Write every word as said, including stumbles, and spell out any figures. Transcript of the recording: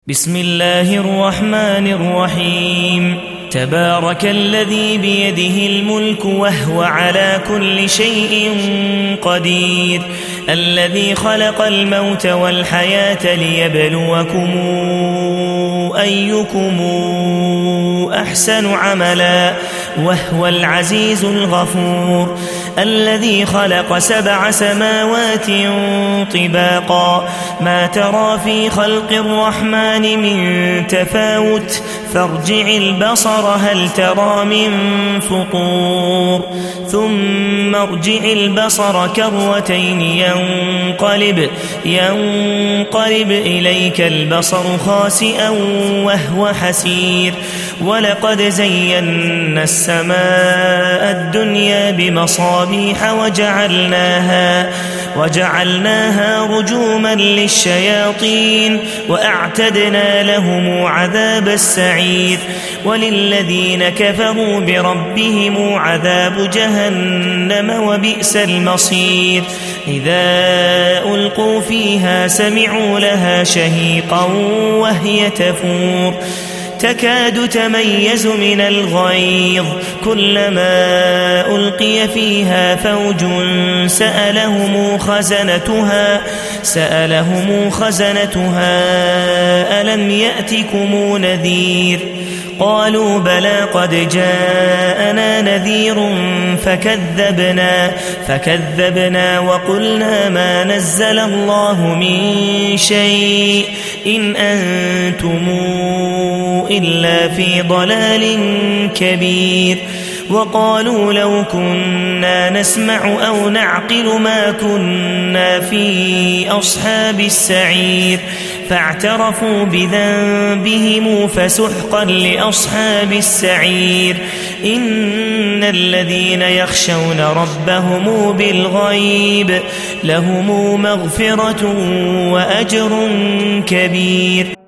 بسم الله الرحمن الرحيم تبارك الذي بيده الملك وهو على كل شيء قدير الذي خلق الموت والحياة ليبلوكم أيكم أحسن عملا وهو العزيز الغفور الذي خلق سبع سماوات طباقا ما ترى في خلق الرحمن من تفاوت فارجع البصر هل ترى من فطور ثم ارجع البصر كرتين ينقلب ينقلب إليك البصر خاسئا وهو حسير ولقد زينا السماء الدنيا بمصابيح وجعلناها وجعلناها رجوما للشياطين وأعتدنا لهم عذاب السعير وللذين كفروا بربهم عذاب جهنم وبئس المصير إذا ألقوا فيها سمعوا لها شهيقا وهي تفور تكاد تميز من الغيظ كلما ألقي فيها فوج سألهم خزنتها سألهم خزنتها ألم يأتكم نذير قالوا بلى قد جاءنا نذير فكذبنا فكذبنا وقلنا ما نزل الله من شيء إن أنتم إلا في ضلال كبير وقالوا لو كنا نسمع أو نعقل ما كنا في أصحاب السعير فاعترفوا بذنبهم فسحقا لأصحاب السعير إن الذين يخشون ربهم بالغيب لهم مغفرة وأجر كبير.